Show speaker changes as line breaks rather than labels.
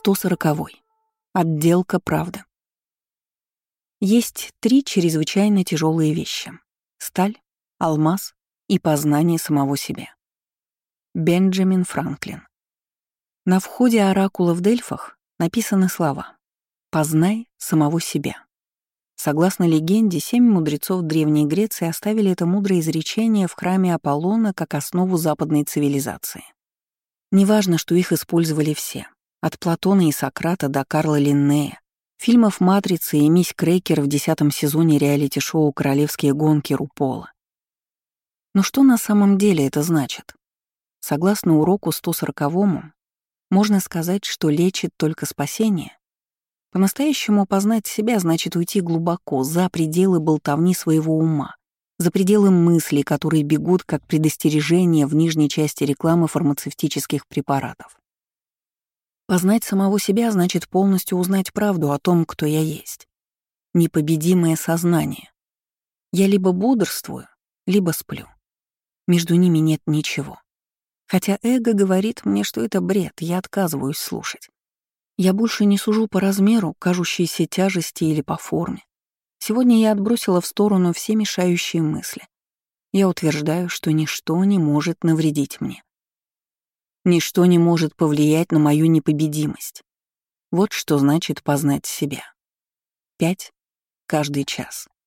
140. Отделка правды. Есть 3 чрезвычайно тяжелые вещи: сталь, алмаз и познание самого себя. Бенджамин Франклин. На входе оракула в Дельфах написаны слова «Познай самого себя». Согласно легенде, 7 мудрецов Древней Греции оставили это мудрое изречение в храме Аполлона как основу западной цивилизации. Неважно, что их использовали все, от Платона и Сократа до Карла Линнея, фильмов «Матрица» и «Мисс Крекер» в 10-м сезоне реалити-шоу «Королевские гонки» Рупола. Но что на самом деле это значит? Согласно уроку 140-му, можно сказать, что лечит только спасение. По-настоящему познать себя значит уйти глубоко, за пределы болтовни своего ума, за пределы мыслей, которые бегут как предостережение в нижней части рекламы фармацевтических препаратов. Познать самого себя значит полностью узнать правду о том, кто я есть. Непобедимое сознание. Я либо бодрствую, либо сплю. Между ними нет ничего. Хотя эго говорит мне, что это бред, я отказываюсь слушать. Я больше не сужу по размеру, кажущейся тяжести или по форме. Сегодня я отбросила в сторону все мешающие мысли. Я утверждаю, что ничто не может навредить мне. Ничто не может повлиять на мою непобедимость. Вот что значит познать себя. 5 каждый час.